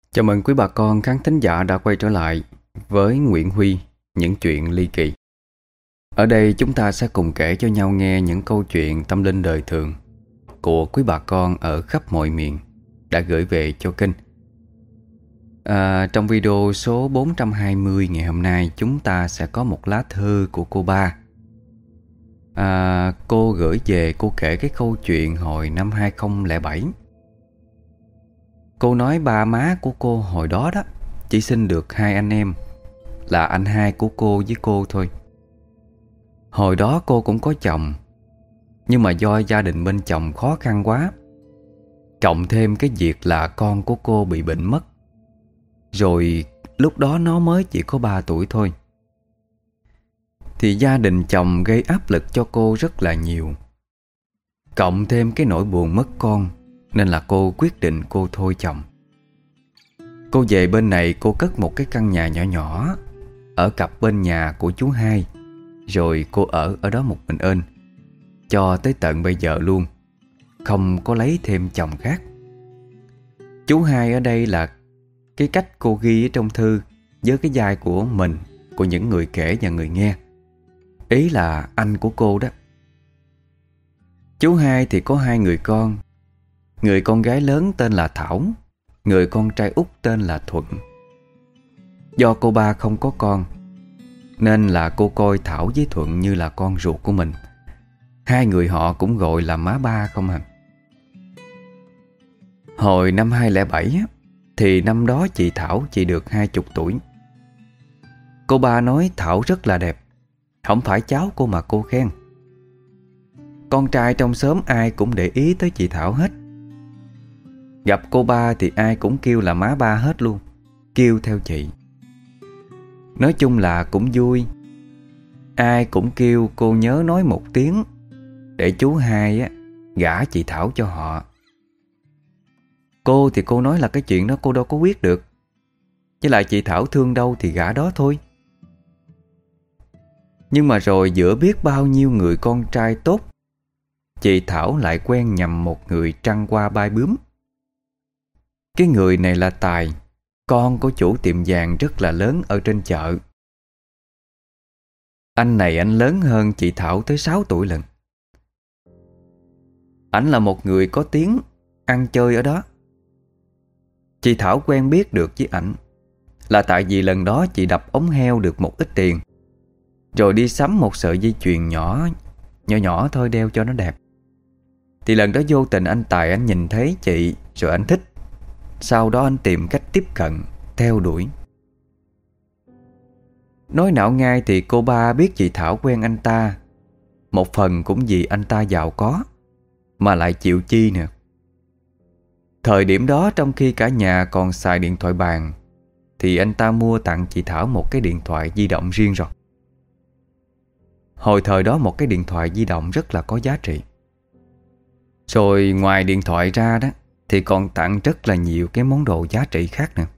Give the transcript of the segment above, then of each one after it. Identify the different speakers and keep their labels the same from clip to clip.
Speaker 1: Chào mừng quý bà con khán thính giả đã quay trở lại với Nguyễn Huy, những chuyện ly kỳ. Ở đây chúng ta sẽ cùng kể cho nhau nghe những câu chuyện tâm linh đời thường của quý bà con ở khắp mọi miền đã gửi về cho kênh. Trong video số 420 ngày hôm nay, chúng ta sẽ có một lá thư của cô Ba. Cô gửi về, cô kể cái câu chuyện hồi năm 2007. Cô nói ba má của cô hồi đó chỉ sinh được hai anh em, là anh hai của cô với cô thôi. Hồi đó cô cũng có chồng, nhưng mà do gia đình bên chồng khó khăn quá, cộng thêm cái việc là con của cô bị bệnh mất. Rồi lúc đó nó mới chỉ có 3 tuổi thôi. Thì gia đình chồng gây áp lực cho cô rất là nhiều, cộng thêm cái nỗi buồn mất con, nên là cô quyết định cô thôi chồng. Cô về bên này, cô cất một cái căn nhà nhỏ nhỏ ở cặp bên nhà của chú hai. Rồi cô ở đó một mình ên cho tới tận bây giờ luôn, không có lấy thêm chồng khác. Chú hai ở đây là cái cách cô ghi ở trong thư với cái vai của mình, của những người kể và người nghe. Ý là anh của cô đó. Chú hai thì có hai người con. Người con gái lớn tên là Thảo, người con trai út tên là Thuận. Do cô Ba không có con, nên là cô coi Thảo với Thuận như là con ruột của mình. Hai người họ cũng gọi là má ba không à. Hồi năm 2007 thì năm đó chị Thảo chỉ được 20 tuổi. Cô Ba nói Thảo rất là đẹp, không phải cháu cô mà cô khen. Con trai trong xóm ai cũng để ý tới chị Thảo hết. Gặp cô Ba thì ai cũng kêu là má ba hết luôn, kêu theo chị. Nói chung là cũng vui. Ai cũng kêu cô nhớ nói một tiếng để chú hai gả chị Thảo cho họ. Cô thì cô nói là cái chuyện đó cô đâu có quyết được, với lại chị Thảo thương đâu thì gả đó thôi. Nhưng mà rồi giữa biết bao nhiêu người con trai tốt, chị Thảo lại quen nhầm một người trăng qua bay bướm. Cái người này là Tài, con của chủ tiệm vàng rất là lớn ở trên chợ. Anh này anh lớn hơn chị Thảo tới 6 tuổi lận. Ảnh là một người có tiếng, ăn chơi ở đó. Chị Thảo quen biết được với ảnh là tại vì lần đó chị đập ống heo được một ít tiền, rồi đi sắm một sợi dây chuyền nhỏ nhỏ thôi đeo cho nó đẹp. Thì lần đó vô tình anh Tài anh nhìn thấy chị rồi anh thích. Sau đó anh tìm cách tiếp cận, theo đuổi. Nói nạo ngay thì cô Ba biết chị Thảo quen anh ta, một phần cũng vì anh ta giàu có, mà lại chịu chi nè. Thời điểm đó trong khi cả nhà còn xài điện thoại bàn, thì anh ta mua tặng chị Thảo một cái điện thoại di động riêng rồi. Hồi thời đó một cái điện thoại di động rất là có giá trị. Rồi ngoài điện thoại ra đó thì còn tặng rất là nhiều cái món đồ giá trị khác nữa.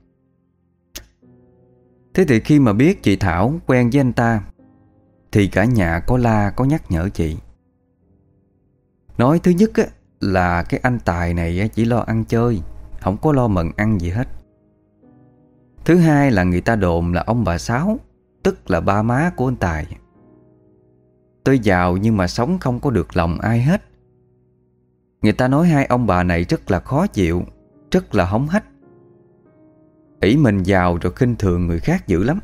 Speaker 1: Thế thì khi mà biết chị Thảo quen với anh ta, thì cả nhà có la có nhắc nhở chị. Nói thứ nhất là cái anh Tài này chỉ lo ăn chơi, không có lo mần ăn gì hết. Thứ hai là người ta đồn là ông bà Sáu, tức là ba má của anh Tài, tôi giàu nhưng mà sống không có được lòng ai hết. Người ta nói hai ông bà này rất là khó chịu, rất là hống hách, ỷ mình giàu rồi khinh thường người khác dữ lắm.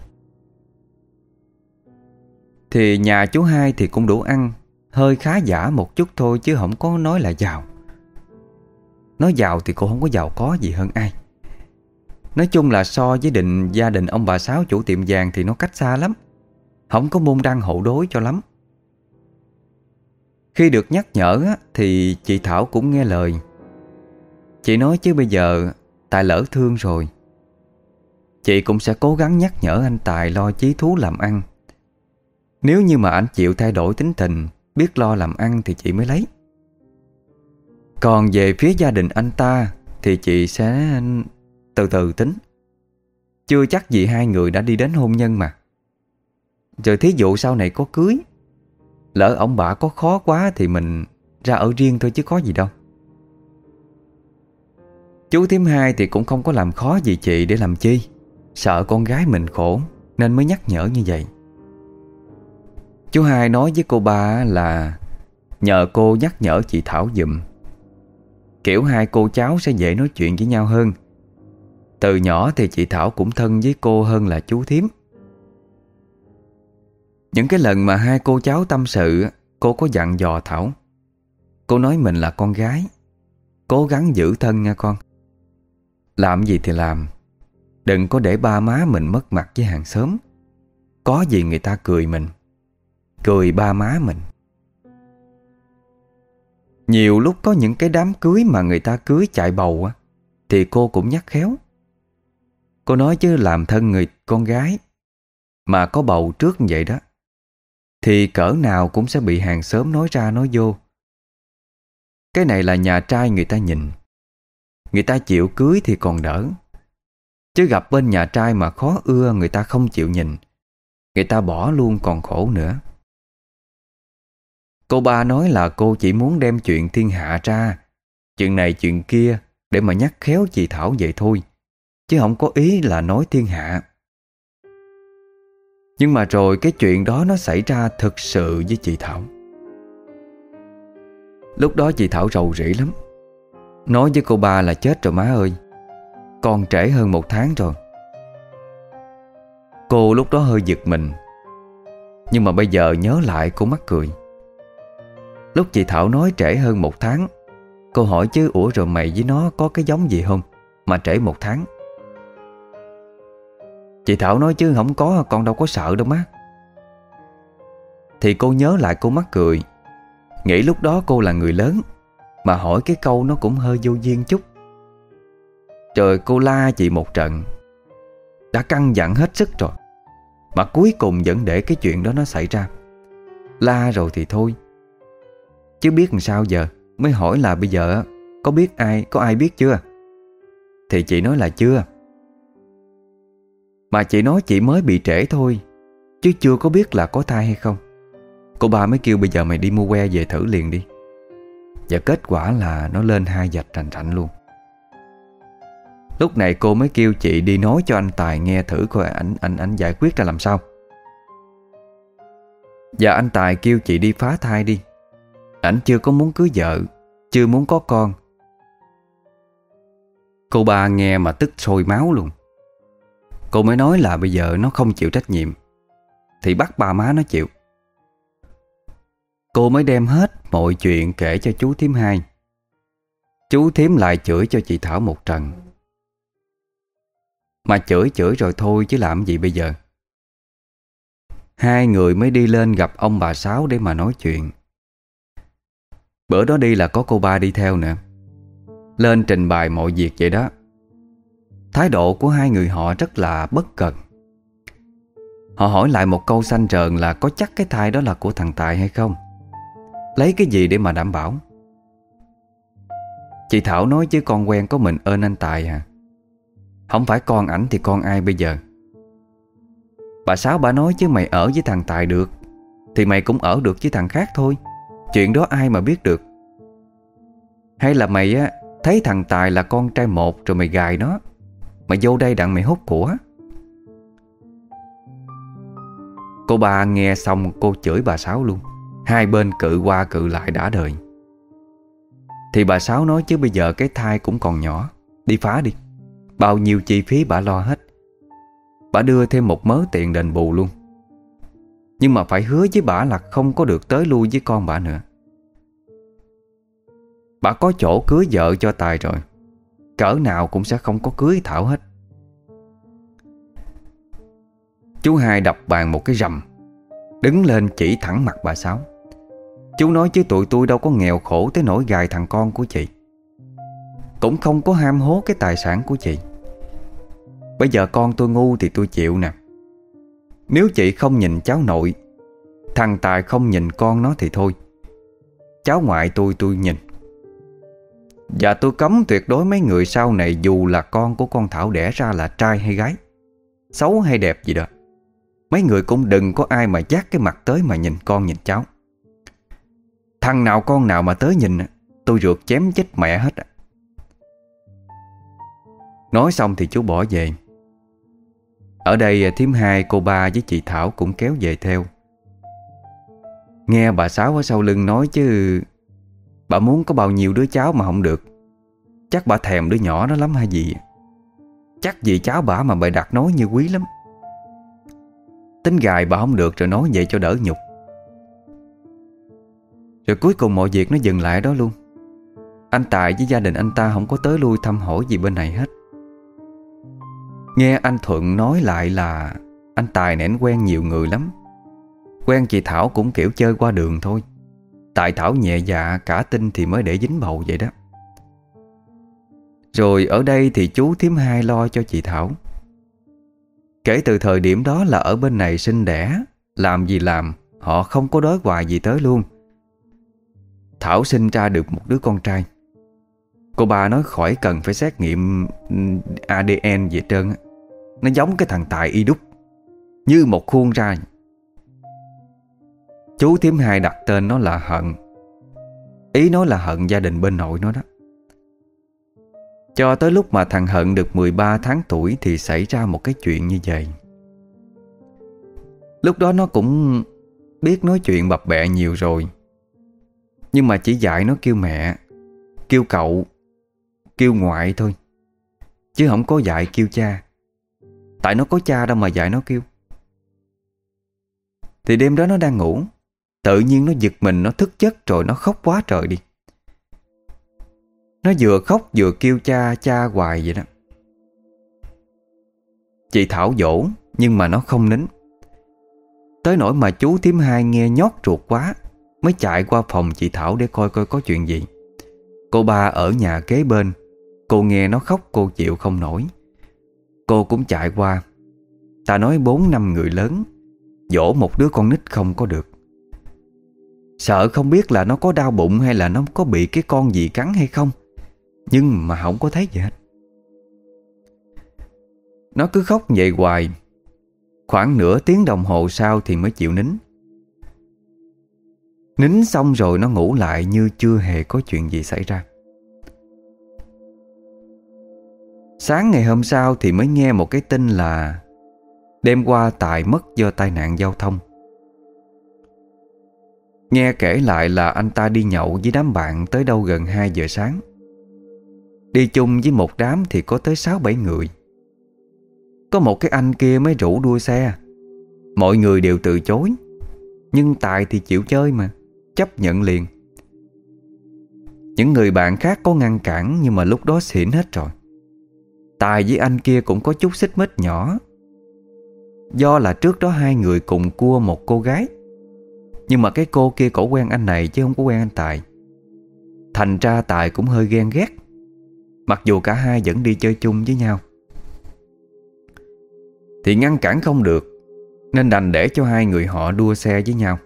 Speaker 1: Thì nhà chú hai thì cũng đủ ăn, hơi khá giả một chút thôi chứ không có nói là giàu. Nói giàu thì cô không có giàu có gì hơn ai. Nói chung là so với gia đình ông bà Sáu chủ tiệm vàng thì nó cách xa lắm, không có môn đăng hộ đối cho lắm. Khi được nhắc nhở thì chị Thảo cũng nghe lời. Chị nói chứ bây giờ Tài lỡ thương rồi, chị cũng sẽ cố gắng nhắc nhở anh Tài lo chí thú làm ăn. Nếu như mà anh chịu thay đổi tính tình, biết lo làm ăn thì chị mới lấy. Còn về phía gia đình anh ta thì chị sẽ từ từ tính. Chưa chắc gì hai người đã đi đến hôn nhân mà. Rồi thí dụ sau này có cưới, lỡ ông bà có khó quá thì mình ra ở riêng thôi chứ có gì đâu. Chú thím hai thì cũng không có làm khó gì chị để làm chi, sợ con gái mình khổ nên mới nhắc nhở như vậy. Chú hai nói với cô ba là nhờ cô nhắc nhở chị Thảo giùm, kiểu hai cô cháu sẽ dễ nói chuyện với nhau hơn. Từ nhỏ thì chị Thảo cũng thân với cô hơn là chú thím. Những cái lần mà hai cô cháu tâm sự, cô có dặn dò Thảo. Cô nói mình là con gái, cố gắng giữ thân nha con. Làm gì thì làm, đừng có để ba má mình mất mặt với hàng xóm. Có gì người ta cười mình, cười ba má mình. Nhiều lúc có những cái đám cưới mà người ta cưới chạy bầu á, thì cô cũng nhắc khéo. Cô nói chứ làm thân người con gái mà có bầu trước như vậy đó, thì cỡ nào cũng sẽ bị hàng xóm nói ra nói vô. Cái này là nhà trai người ta nhìn, người ta chịu cưới thì còn đỡ. Chứ gặp bên nhà trai mà khó ưa, người ta không chịu nhìn, người ta bỏ luôn còn khổ nữa. Cô ba nói là cô chỉ muốn đem chuyện thiên hạ ra, chuyện này chuyện kia, để mà nhắc khéo chị Thảo vậy thôi, chứ không có ý là nói thiên hạ. Nhưng mà rồi cái chuyện đó nó xảy ra thực sự với chị Thảo. Lúc đó chị Thảo rầu rĩ lắm, nói với cô ba là chết rồi má ơi, con trễ hơn 1 tháng rồi. Cô lúc đó hơi giật mình, nhưng mà bây giờ nhớ lại cô mắc cười. Lúc chị Thảo nói trễ hơn 1 tháng, cô hỏi chứ ủa rồi mày với nó có cái giống gì không mà trễ 1 tháng? Chị Thảo nói chứ không có, con đâu có sợ đâu má. Thì cô nhớ lại cô mắc cười, nghĩ lúc đó cô là người lớn mà hỏi cái câu nó cũng hơi vô duyên chút. Trời, cô la chị một trận, đã căn dặn hết sức rồi, mà cuối cùng vẫn để cái chuyện đó nó xảy ra. La rồi thì thôi, chứ biết làm sao giờ. Mới hỏi là bây giờ có ai biết chưa? Thì chị nói là chưa. Mà chị nói chị mới bị trễ thôi, chứ chưa có biết là có thai hay không. Cô ba mới kêu bây giờ mày đi mua que về thử liền đi. Và kết quả là nó lên 2 vạch rành rành luôn. Lúc này cô mới kêu chị đi nói cho anh Tài nghe thử coi anh giải quyết ra làm sao. Và anh Tài kêu chị đi phá thai đi. Ảnh chưa có muốn cưới vợ, chưa muốn có con. Cô ba nghe mà tức sôi máu luôn. Cô mới nói là bây giờ nó không chịu trách nhiệm thì bắt ba má nó chịu. Cô mới đem hết mọi chuyện kể cho chú thím hai. Chú thím lại chửi cho chị Thảo một trận. Mà chửi rồi thôi chứ làm gì bây giờ. Hai người mới đi lên gặp ông bà Sáu để mà nói chuyện. Bữa đó đi là có cô ba đi theo nữa, lên trình bày mọi việc vậy đó. Thái độ của hai người họ rất là bất cần. Họ hỏi lại một câu xanh trờn là có chắc cái thai đó là của thằng Tài hay không, lấy cái gì để mà đảm bảo. Chị Thảo nói chứ con quen có mình ơn anh Tài à, không phải con ảnh thì con ai bây giờ. Bà Sáu bà nói chứ mày ở với thằng Tài được thì mày cũng ở được với thằng khác thôi, chuyện đó ai mà biết được. Hay là mày á thấy thằng Tài là con trai một rồi mày gài nó, mày vô đây đặng mày hút của. Cô ba nghe xong cô chửi bà Sáu luôn. Hai bên cự qua cự lại đã đời. Thì bà Sáu nói chứ bây giờ cái thai cũng còn nhỏ, đi phá đi, bao nhiêu chi phí bà lo hết. Bà đưa thêm một mớ tiền đền bù luôn, nhưng mà phải hứa với bà là không có được tới lui với con bà nữa. Bà có chỗ cưới vợ cho Tài rồi, cỡ nào cũng sẽ không có cưới Thảo hết. Chú hai đập bàn một cái rầm, đứng lên chỉ thẳng mặt bà Sáu. Chú nói chứ tụi tôi đâu có nghèo khổ tới nỗi gài thằng con của chị, cũng không có ham hố cái tài sản của chị. Bây giờ con tôi ngu thì tôi chịu nè. Nếu chị không nhìn cháu nội, thằng Tài không nhìn con nó thì thôi, cháu ngoại tôi nhìn. Và tôi cấm tuyệt đối mấy người sau này, dù là con của con Thảo đẻ ra là trai hay gái, xấu hay đẹp gì đó, mấy người cũng đừng có ai mà dắt cái mặt tới mà nhìn con nhìn cháu. Thằng nào con nào mà tới nhìn, tôi rượt chém chết mẹ hết. Nói xong thì chú bỏ về. Ở đây thím Hai, cô Ba với chị Thảo cũng kéo về theo. Nghe bà Sáu ở sau lưng nói chứ bà muốn có bao nhiêu đứa cháu mà không được. Chắc bà thèm đứa nhỏ đó lắm hay gì. Chắc vì cháu bà mà bày đặt nói như quý lắm. Tính gài bà không được rồi nói vậy cho đỡ nhục. Rồi cuối cùng mọi việc nó dừng lại đó luôn. Anh Tài với gia đình anh ta không có tới lui thăm hỏi gì bên này hết. Nghe anh Thuận nói lại là anh Tài nẻn quen nhiều người lắm. Quen chị Thảo cũng kiểu chơi qua đường thôi. Tại Thảo nhẹ dạ cả tin thì mới để dính bầu vậy đó. Rồi ở đây thì chú thím Hai lo cho chị Thảo. Kể từ thời điểm đó là ở bên này sinh đẻ, làm gì làm, họ không có đói hoài gì tới luôn. Thảo sinh ra được một đứa con trai. Cô Ba nói khỏi cần phải xét nghiệm ADN gì hết trơn á. Nó giống cái thằng Tài y đúc, như một khuôn ra. Chú thím Hai đặt tên nó là Hận. Ý nói là hận gia đình bên nội nó đó. Cho tới lúc mà thằng Hận được 13 tháng tuổi thì xảy ra một cái chuyện như vậy. Lúc đó nó cũng biết nói chuyện bập bẹ nhiều rồi, nhưng mà chỉ dạy nó kêu mẹ, kêu cậu, kêu ngoại thôi, chứ không có dạy kêu cha. Tại nó có cha đâu mà dạy nó kêu. Thì đêm đó nó đang ngủ, tự nhiên nó giật mình, nó thức giấc rồi nó khóc quá trời đi. Nó vừa khóc vừa kêu cha, cha hoài vậy đó. Chị Thảo dỗ nhưng mà nó không nín. Tới nỗi mà chú thím Hai nghe nhót ruột quá, mới chạy qua phòng chị Thảo để coi coi có chuyện gì. Cô Ba ở nhà kế bên, cô nghe nó khóc cô chịu không nổi. Cô cũng chạy qua. Ta nói 4-5 người lớn dỗ một đứa con nít không có được. Sợ không biết là nó có đau bụng hay là nó có bị cái con gì cắn hay không, nhưng mà không có thấy gì hết. Nó cứ khóc vậy hoài. Khoảng nửa tiếng đồng hồ sau thì mới chịu nín. Nín xong rồi nó ngủ lại như chưa hề có chuyện gì xảy ra. Sáng ngày hôm sau thì mới nghe một cái tin là đêm qua Tài mất do tai nạn giao thông. Nghe kể lại là anh ta đi nhậu với đám bạn tới đâu gần 2 giờ sáng. Đi chung với một đám thì có tới 6-7 người. Có một cái anh kia mới rủ đua xe. Mọi người đều từ chối, nhưng Tài thì chịu chơi mà, chấp nhận liền. Những người bạn khác có ngăn cản, nhưng mà lúc đó xỉn hết rồi. Tài với anh kia cũng có chút xích mích nhỏ. Do là trước đó hai người cùng cua một cô gái, nhưng mà cái cô kia cổ quen anh này chứ không có quen anh Tài. Thành ra Tài cũng hơi ghen ghét, mặc dù cả hai vẫn đi chơi chung với nhau. Thì ngăn cản không được, nên đành để cho hai người họ đua xe với nhau.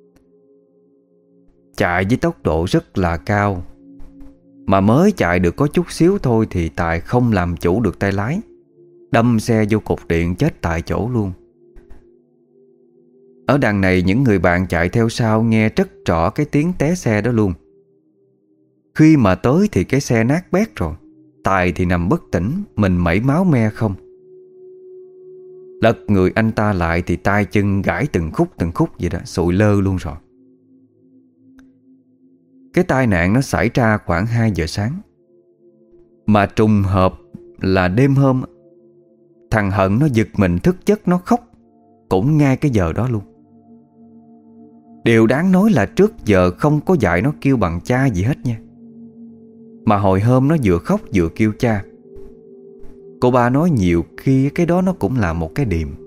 Speaker 1: Chạy với tốc độ rất là cao, mà mới chạy được có chút xíu thôi thì Tài không làm chủ được tay lái, đâm xe vô cột điện chết tại chỗ luôn. Ở đằng này những người bạn chạy theo sau nghe rất rõ cái tiếng té xe đó luôn. Khi mà tới thì cái xe nát bét rồi, Tài thì nằm bất tỉnh, mình mẩy máu me không. Lật người anh ta lại thì tay chân gãy từng khúc vậy đó, sụi lơ luôn rồi. Cái tai nạn nó xảy ra khoảng 2 giờ sáng. Mà trùng hợp là đêm hôm thằng Hận nó giật mình thức giấc, nó khóc cũng ngay cái giờ đó luôn. Điều đáng nói là trước giờ không có dạy nó kêu bằng cha gì hết nha. Mà hồi hôm nó vừa khóc vừa kêu cha. Cô Ba nói nhiều khi cái đó nó cũng là một cái điềm.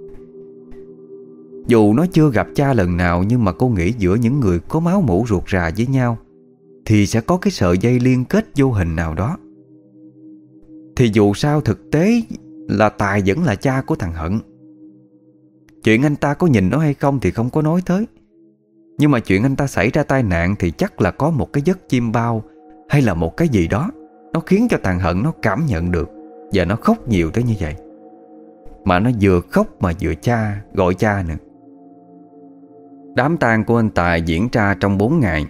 Speaker 1: Dù nó chưa gặp cha lần nào, nhưng mà cô nghĩ giữa những người có máu mủ ruột rà với nhau thì sẽ có cái sợi dây liên kết vô hình nào đó. Thì dù sao thực tế là Tài vẫn là cha của thằng Hận. Chuyện anh ta có nhìn nó hay không thì không có nói tới, nhưng mà chuyện anh ta xảy ra tai nạn thì chắc là có một cái giấc chim bao hay là một cái gì đó, nó khiến cho thằng Hận nó cảm nhận được, và nó khóc nhiều tới như vậy. Mà nó vừa khóc mà vừa gọi cha nữa. Đám tang của anh Tài diễn ra trong 4 ngày.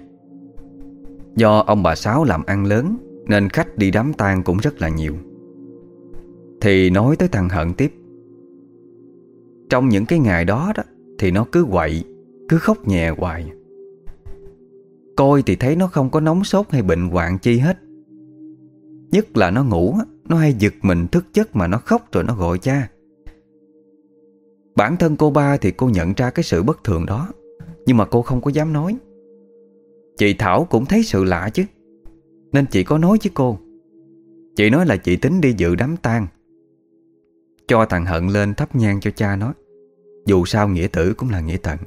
Speaker 1: Do ông bà Sáu làm ăn lớn nên khách đi đám tang cũng rất là nhiều. Thì nói tới thằng Hận tiếp. Trong những cái ngày đó đó thì nó cứ quậy, cứ khóc nhè hoài. Coi thì thấy nó không có nóng sốt hay bệnh hoạn chi hết. Nhất là nó ngủ á, nó hay giật mình thức giấc mà nó khóc rồi nó gọi cha. Bản thân cô ba thì cô nhận ra cái sự bất thường đó, nhưng mà cô không có dám nói. Chị Thảo cũng thấy sự lạ chứ, nên chị có nói với cô. Chị nói là chị tính đi dự đám tang, cho thằng Hận lên thắp nhang cho cha nó. Dù sao nghĩa tử cũng là nghĩa tận.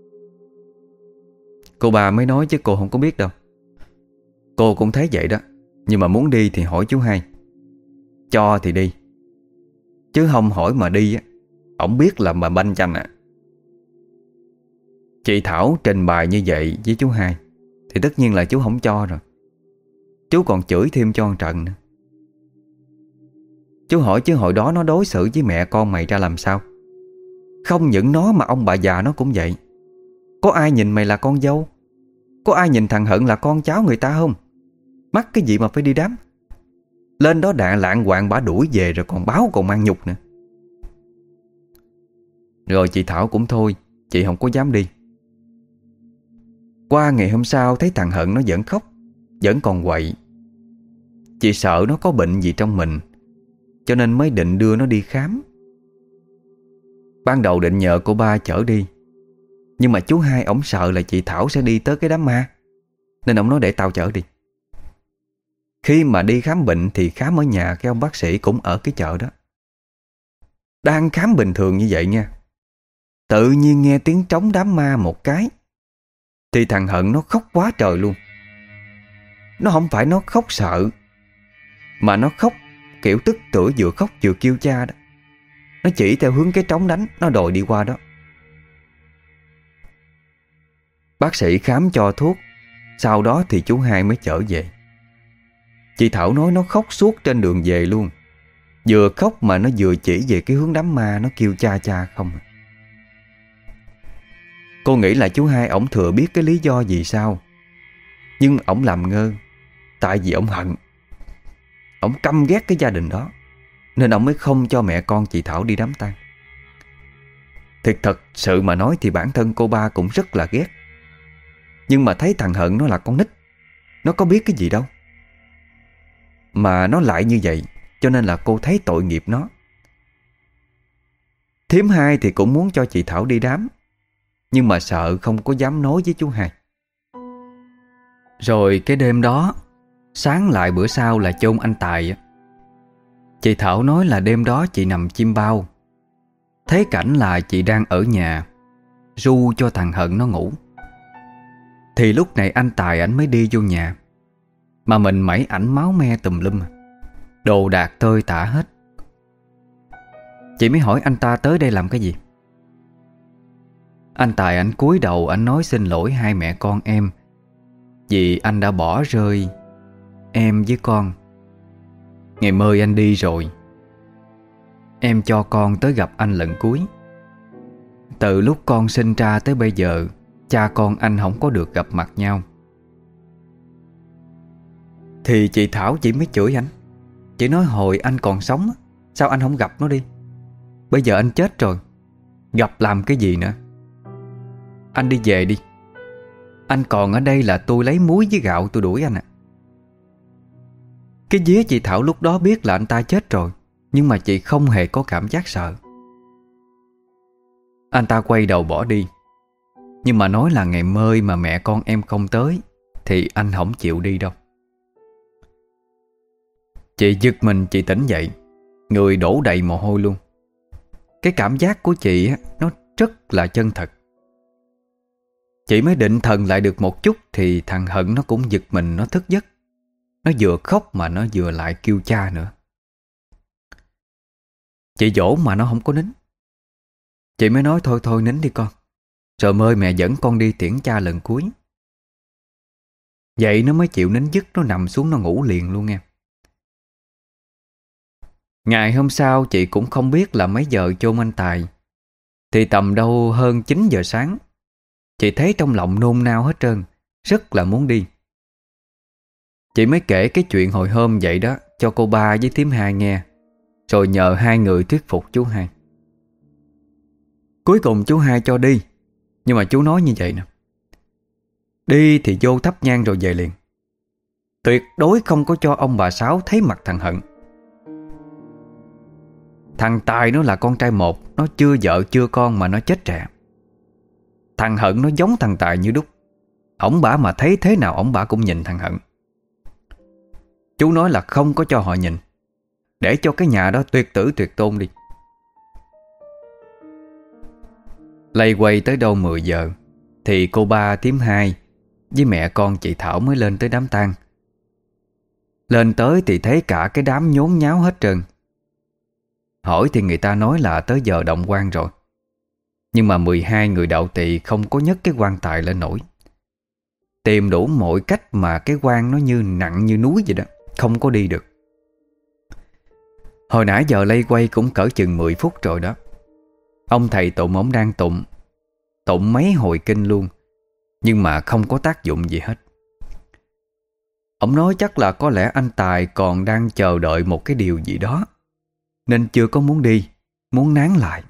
Speaker 1: Cô ba mới nói chứ cô không có biết đâu. Cô cũng thấy vậy đó, nhưng mà muốn đi thì hỏi chú hai. Cho thì đi, chứ không hỏi mà đi á, ổng biết là mà banh chanh à. Chị Thảo trình bày như vậy với chú hai thì tất nhiên là chú không cho rồi. Chú còn chửi thêm cho một trận nữa. Chú hỏi chứ hồi đó nó đối xử với mẹ con mày ra làm sao? Không những nó mà ông bà già nó cũng vậy. Có ai nhìn mày là con dâu? Có ai nhìn thằng Hận là con cháu người ta không? Mắc cái gì mà phải đi đám? Lên đó đạ lạng quạng bả đuổi về rồi còn báo còn mang nhục nữa. Rồi chị Thảo cũng thôi, chị không có dám đi. Qua ngày hôm sau thấy thằng Hận nó vẫn khóc, vẫn còn quậy. Chị sợ nó có bệnh gì trong mình, cho nên mới định đưa nó đi khám. Ban đầu định nhờ cô ba chở đi, nhưng mà chú hai ổng sợ là chị Thảo sẽ đi tới cái đám ma, nên ổng nói để tao chở đi. Khi mà đi khám bệnh thì khám ở nhà cái ông bác sĩ cũng ở cái chợ đó. Đang khám bình thường như vậy nha, tự nhiên nghe tiếng trống đám ma một cái, thì thằng Hận nó khóc quá trời luôn. Nó không phải nó khóc sợ, mà nó khóc kiểu tức tưởi, vừa khóc vừa kêu cha đó. Nó chỉ theo hướng cái trống đánh, nó đòi đi qua đó. Bác sĩ khám cho thuốc, sau đó thì chú hai mới chở về. Chị Thảo nói nó khóc suốt trên đường về luôn. Vừa khóc mà nó vừa chỉ về cái hướng đám ma, nó kêu cha cha không. Cô nghĩ là chú hai ổng thừa biết cái lý do gì sao, nhưng ổng làm ngơ. Tại vì ổng hận, ổng căm ghét cái gia đình đó, nên ổng mới không cho mẹ con chị Thảo đi đám tang. Thật sự mà nói thì bản thân cô ba cũng rất là ghét. Nhưng mà thấy thằng Hận nó là con nít, nó có biết cái gì đâu, mà nó lại như vậy, cho nên là cô thấy tội nghiệp nó. Thím hai thì cũng muốn cho chị Thảo đi đám, nhưng mà sợ không có dám nói với chú hai. Rồi cái đêm đó, sáng lại bữa sau là chôn anh Tài. Chị Thảo nói là đêm đó chị nằm chim bao, thấy cảnh là chị đang ở nhà ru cho thằng Hận nó ngủ. Thì lúc này anh Tài ảnh mới đi vô nhà, mà mình mẩy ảnh máu me tùm lum, đồ đạc tơi tả hết. Chị mới hỏi anh ta tới đây làm cái gì. Anh Tài ảnh cúi đầu, ảnh nói xin lỗi hai mẹ con em, vì anh đã bỏ rơi em với con. Ngày mơi anh đi rồi, em cho con tới gặp anh lần cuối. Từ lúc con sinh ra tới bây giờ, cha con anh không có được gặp mặt nhau. Thì chị Thảo chỉ mới chửi anh. Chị nói hồi anh còn sống, sao anh không gặp nó đi? Bây giờ anh chết rồi, gặp làm cái gì nữa? Anh đi về đi. Anh còn ở đây là tôi lấy muối với gạo tôi đuổi anh ạ. Cái vía chị Thảo lúc đó biết là anh ta chết rồi, nhưng mà chị không hề có cảm giác sợ. Anh ta quay đầu bỏ đi, nhưng mà nói là ngày mơi mà mẹ con em không tới thì anh không chịu đi đâu. Chị giật mình, chị tỉnh dậy, người đổ đầy mồ hôi luôn. Cái cảm giác của chị á, nó rất là chân thật. Chị mới định thần lại được một chút thì thằng Hận nó cũng giật mình, nó thức giấc. Nó vừa khóc mà nó vừa lại kêu cha nữa. Chị dỗ mà nó không có nín. Chị mới nói thôi thôi nín đi con, rồi mời mẹ dẫn con đi tiễn cha lần cuối. Vậy nó mới chịu nín dứt, nó nằm xuống nó ngủ liền luôn nghe. Ngày hôm sau chị cũng không biết là mấy giờ chôn anh Tài, thì tầm đâu hơn 9 giờ sáng. Chị thấy trong lòng nôn nao hết trơn, rất là muốn đi. Chị mới kể cái chuyện hồi hôm vậy đó cho cô ba với thím hai nghe, rồi nhờ hai người thuyết phục chú hai. Cuối cùng chú hai cho đi, nhưng mà chú nói như vậy nè: đi thì vô thắp nhang rồi về liền. Tuyệt đối không có cho ông bà Sáu thấy mặt thằng Hận. Thằng Tài nó là con trai một, nó chưa vợ chưa con mà nó chết trẻ. Thằng Hận nó giống thằng Tài như đúc. Ổng bả mà thấy thế nào ổng bả cũng nhìn thằng Hận. Chú nói là không có cho họ nhìn, để cho cái nhà đó tuyệt tử tuyệt tôn đi. Lây quay tới đâu 10 giờ thì cô ba thím hai với mẹ con chị Thảo mới lên tới đám tang. Lên tới thì thấy cả cái đám nhốn nháo hết trơn. Hỏi thì người ta nói là tới giờ động quan rồi. Nhưng mà 12 người đạo tỵ không có nhấc cái quan tài lên nổi. Tìm đủ mọi cách mà cái quan nó như nặng như núi vậy đó, không có đi được. Hồi nãy giờ lây quay cũng cỡ chừng 10 phút rồi đó. Ông thầy tụng ổng đang tụng mấy hồi kinh luôn, nhưng mà không có tác dụng gì hết. Ông nói chắc là có lẽ anh Tài còn đang chờ đợi một cái điều gì đó, nên chưa có muốn đi, muốn nán lại.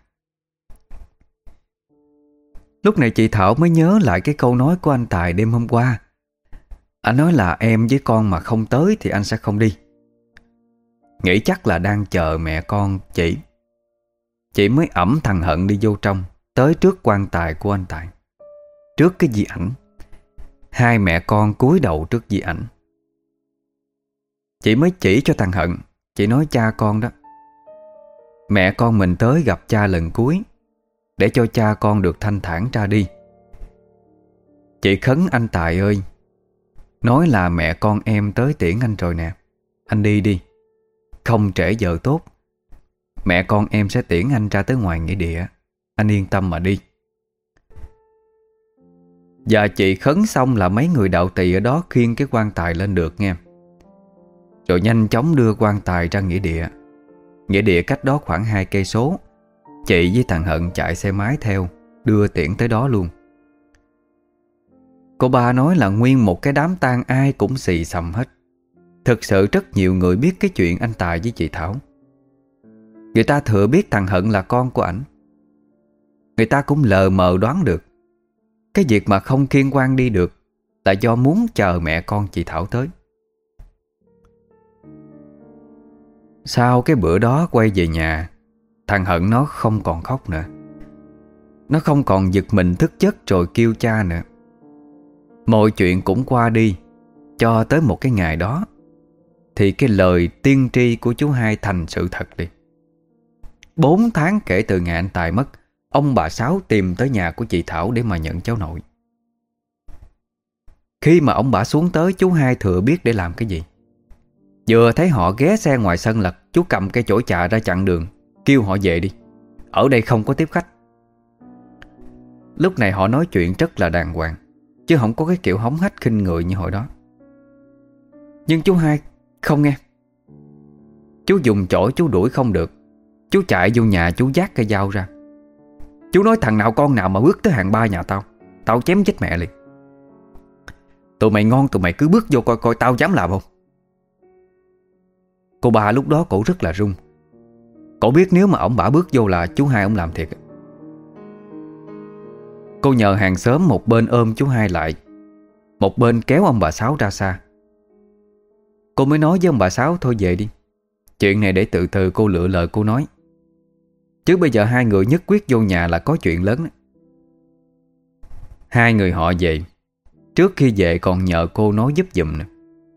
Speaker 1: Lúc này chị Thảo mới nhớ lại cái câu nói của anh Tài đêm hôm qua. Anh nói là em với con mà không tới thì anh sẽ không đi. Nghĩ chắc là đang chờ mẹ con chị. Chị mới ẵm thằng Hận đi vô trong, tới trước quan tài của anh Tài, trước cái di ảnh. Hai mẹ con cúi đầu trước di ảnh. Chị mới chỉ cho thằng Hận. Chị nói cha con đó: mẹ con mình tới gặp cha lần cuối, để cho cha con được thanh thản ra đi. Chị khấn anh Tài ơi, nói là mẹ con em tới tiễn anh rồi nè, anh đi đi, không trễ giờ tốt. Mẹ con em sẽ tiễn anh ra tới ngoài nghĩa địa, anh yên tâm mà đi. Và chị khấn xong là mấy người đạo tỵ ở đó khiêng cái quan tài lên được nghe. Rồi nhanh chóng đưa quan tài ra nghĩa địa. Nghĩa địa cách đó khoảng 2 cây số. Chị với thằng Hận chạy xe máy theo, đưa tiễn tới đó luôn. Cô ba nói là nguyên một cái đám tang ai cũng xì xầm hết. Thực sự rất nhiều người biết cái chuyện anh Tài với chị Thảo. Người ta thừa biết thằng Hận là con của ảnh. Người ta cũng lờ mờ đoán được cái việc mà không khiêng quan đi được là do muốn chờ mẹ con chị Thảo tới. Sau cái bữa đó quay về nhà, thằng Hận nó không còn khóc nữa. Nó không còn giật mình thức giấc rồi kêu cha nữa. Mọi chuyện cũng qua đi. Cho tới một cái ngày đó thì cái lời tiên tri của chú hai thành sự thật đi. 4 tháng kể từ ngày anh Tài mất, ông bà Sáu tìm tới nhà của chị Thảo để mà nhận cháu nội. Khi mà ông bà xuống tới, chú hai thừa biết để làm cái gì. Vừa thấy họ ghé xe ngoài sân là chú cầm cái chổi chà ra chặn đường, kêu họ về đi, ở đây không có tiếp khách. Lúc này họ nói chuyện rất là đàng hoàng, chứ không có cái kiểu hống hách khinh người như hồi đó. Nhưng chú hai không nghe. Chú dùng chổi chú đuổi không được. Chú chạy vô nhà chú vác cây dao ra. Chú nói thằng nào con nào mà bước tới hàng ba nhà tao, tao chém chết mẹ liền. Tụi mày ngon tụi mày cứ bước vô coi coi tao dám làm không. Cô ba lúc đó cổ rất là run. Cổ biết nếu mà ổng bả bước vô là chú hai ổng làm thiệt. Cô nhờ hàng xóm một bên ôm chú hai lại, một bên kéo ông bà Sáu ra xa. Cô mới nói với ông bà Sáu thôi về đi, chuyện này để từ từ cô lựa lời cô nói, chứ bây giờ hai người nhất quyết vô nhà là có chuyện lớn đó. Hai người họ về. Trước khi về còn nhờ cô nói giúp giùm nữa.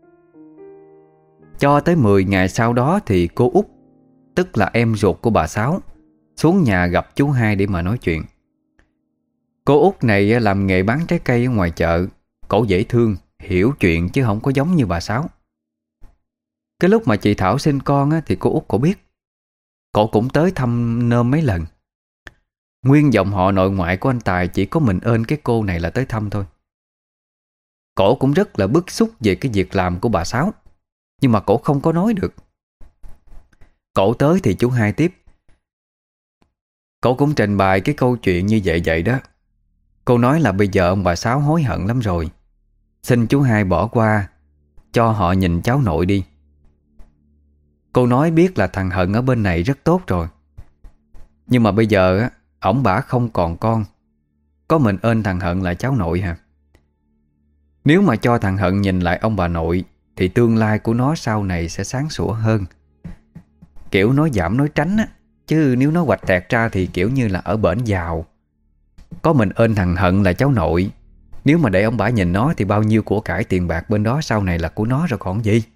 Speaker 1: Cho tới 10 ngày sau đó thì cô Út, tức là em ruột của bà Sáu, xuống nhà gặp chú hai để mà nói chuyện. Cô Út này làm nghề bán trái cây ở ngoài chợ. Cổ dễ thương, hiểu chuyện chứ không có giống như bà Sáu. Cái lúc mà chị Thảo sinh con thì cô Út cổ biết. Cổ cũng tới thăm nôm mấy lần. Nguyên dòng họ nội ngoại của anh Tài chỉ có mình ơn cái cô này là tới thăm thôi. Cổ cũng rất là bức xúc về cái việc làm của bà Sáu, nhưng mà cổ không có nói được. Cổ tới thì chú hai tiếp. Cổ cũng trình bày cái câu chuyện như vậy đó. Cô nói là bây giờ ông bà Sáu hối hận lắm rồi, xin chú hai bỏ qua, cho họ nhìn cháu nội đi. Cô nói biết là thằng Hận ở bên này rất tốt rồi. Nhưng mà bây giờ á, ổng bả không còn con, có mình ơn thằng Hận là cháu nội hả? Nếu mà cho thằng Hận nhìn lại ông bà nội thì tương lai của nó sau này sẽ sáng sủa hơn. Kiểu nói giảm nói tránh á. Chứ nếu nó hoạch tẹt ra thì kiểu như là ở bển giàu. Có mình ơn thằng Hận là cháu nội, nếu mà để ông bả nhìn nó thì bao nhiêu của cải tiền bạc bên đó sau này là của nó rồi còn gì.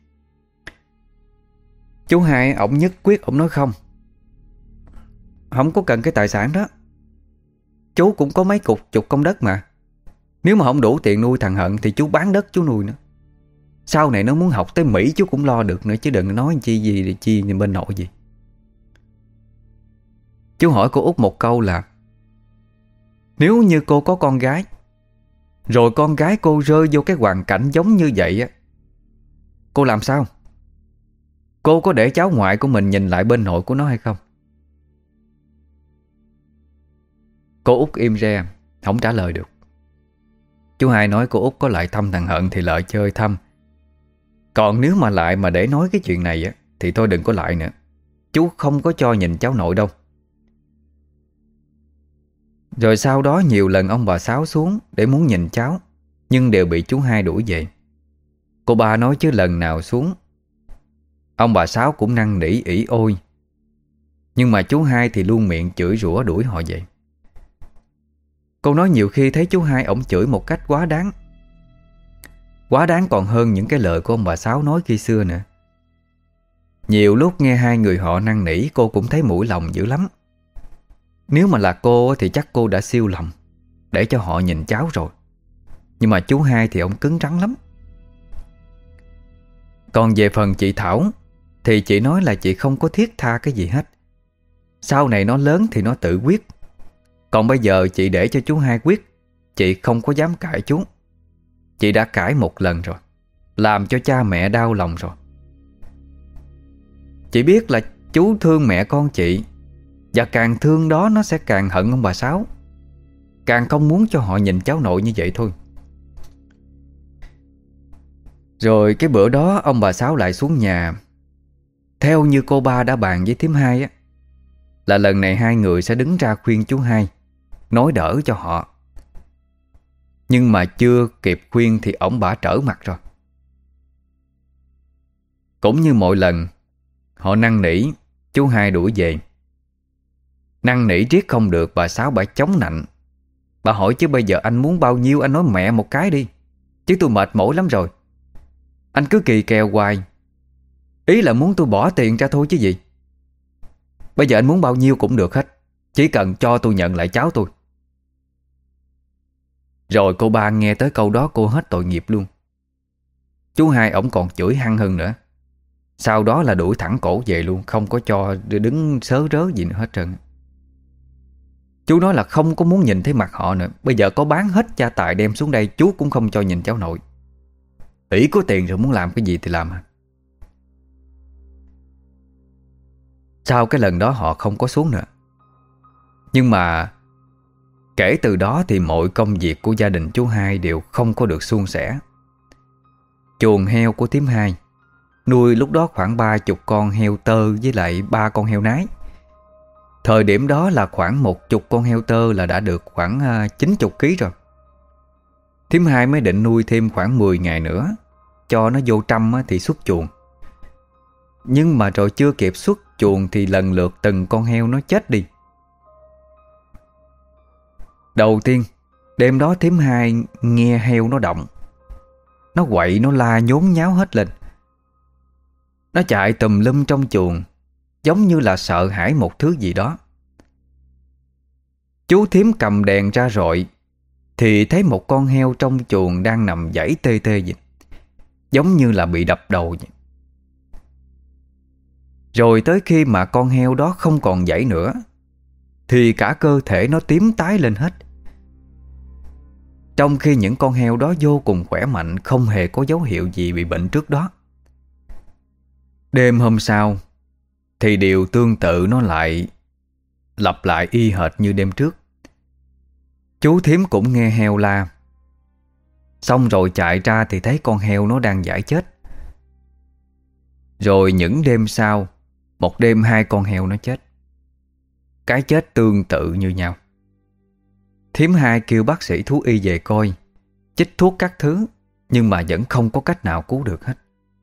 Speaker 1: Chú hai ổng nhất quyết ổng nói không, không có cần cái tài sản đó. Chú cũng có mấy chục công đất mà. Nếu mà không đủ tiền nuôi thằng Hận thì chú bán đất chú nuôi nữa. Sau này nó muốn học tới Mỹ chú cũng lo được nữa, chứ đừng nói chi gì thì chi bên nội gì. Chú hỏi cô Út một câu là nếu như cô có con gái, rồi con gái cô rơi vô cái hoàn cảnh giống như vậy á, cô làm sao? Cô có để cháu ngoại của mình nhìn lại bên nội của nó hay không? Cô Út im re, không trả lời được. Chú hai nói cô Út có lại thăm thằng Hận thì lại chơi thăm. Còn nếu mà lại mà để nói cái chuyện này á thì thôi đừng có lại nữa. Chú không có cho nhìn cháu nội đâu. Rồi sau đó nhiều lần ông bà Sáu xuống để muốn nhìn cháu, nhưng đều bị chú hai đuổi về. Cô ba nói chứ lần nào xuống ông bà Sáu cũng năn nỉ ỉ ôi, nhưng mà chú hai thì luôn miệng chửi rủa đuổi họ về. Cô nói nhiều khi thấy chú hai ổng chửi một cách quá đáng. Quá đáng còn hơn những cái lời của ông bà Sáu nói khi xưa nữa. Nhiều lúc nghe hai người họ năn nỉ cô cũng thấy mũi lòng dữ lắm. Nếu mà là cô thì chắc cô đã siêu lòng để cho họ nhìn cháu rồi. Nhưng mà chú hai thì ông cứng rắn lắm. Còn về phần chị Thảo thì chị nói là chị không có thiết tha cái gì hết. Sau này nó lớn thì nó tự quyết. Còn bây giờ chị để cho chú hai quyết, chị không có dám cãi chú. Chị đã cãi một lần rồi, làm cho cha mẹ đau lòng rồi. Chị biết là chú thương mẹ con chị, và càng thương đó nó sẽ càng hận ông bà Sáu, càng không muốn cho họ nhìn cháu nội như vậy thôi. Rồi cái bữa đó ông bà Sáu lại xuống nhà. Theo như cô ba đã bàn với thím hai á, là lần này hai người sẽ đứng ra khuyên chú hai, nói đỡ cho họ. Nhưng mà chưa kịp khuyên thì ổng bả trở mặt rồi. Cũng như mọi lần, họ năn nỉ chú hai đuổi về. Năn nỉ riết không được, bà Sáu bả chống nạnh. Bà hỏi chứ bây giờ anh muốn bao nhiêu anh nói mẹ một cái đi, chứ tôi mệt mỏi lắm rồi. Anh cứ kỳ kèo hoài, ý là muốn tôi bỏ tiền ra thôi chứ gì. Bây giờ anh muốn bao nhiêu cũng được hết, chỉ cần cho tôi nhận lại cháu tôi. Rồi cô ba nghe tới câu đó cô hết tội nghiệp luôn. Chú hai ổng còn chửi hăng hơn nữa. Sau đó là đuổi thẳng cổ về luôn, không có cho đứng sớ rớ gì nữa hết trơn. Chú nói là không có muốn nhìn thấy mặt họ nữa. Bây giờ có bán hết gia tài đem xuống đây, chú cũng không cho nhìn cháu nội. ỷ có tiền rồi muốn làm cái gì thì làm. Sau cái lần đó họ không có xuống nữa. Nhưng mà kể từ đó thì mọi công việc của gia đình chú hai đều không có được suôn sẻ. Chuồng heo của thím hai nuôi lúc đó khoảng 30 con heo tơ với lại 3 con heo nái. Thời điểm đó là khoảng 10 con heo tơ là đã được khoảng 90 kg rồi. Thím hai mới định nuôi thêm khoảng 10 ngày nữa, cho nó vô trăm thì xuất chuồng. Nhưng mà rồi chưa kịp xuất chuồng thì lần lượt từng con heo nó chết đi. Đầu tiên, đêm đó thím hai nghe heo nó động. Nó quậy, nó la nhốn nháo hết lên. Nó chạy tùm lum trong chuồng, giống như là sợ hãi một thứ gì đó. Chú thím cầm đèn ra rọi thì thấy một con heo trong chuồng đang nằm giãy tê tê vậy, giống như là bị đập đầu vậy. Rồi tới khi mà con heo đó không còn giãy nữa thì cả cơ thể nó tím tái lên hết. Trong khi những con heo đó vô cùng khỏe mạnh, không hề có dấu hiệu gì bị bệnh trước đó. Đêm hôm sau thì điều tương tự nó lại lặp lại y hệt như đêm trước. Chú thím cũng nghe heo la. Xong rồi chạy ra thì thấy con heo nó đang giãy chết. Rồi những đêm sau, một đêm 2 con heo nó chết. Cái chết tương tự như nhau. Thím hai kêu bác sĩ thú y về coi, chích thuốc các thứ, nhưng mà vẫn không có cách nào cứu được hết.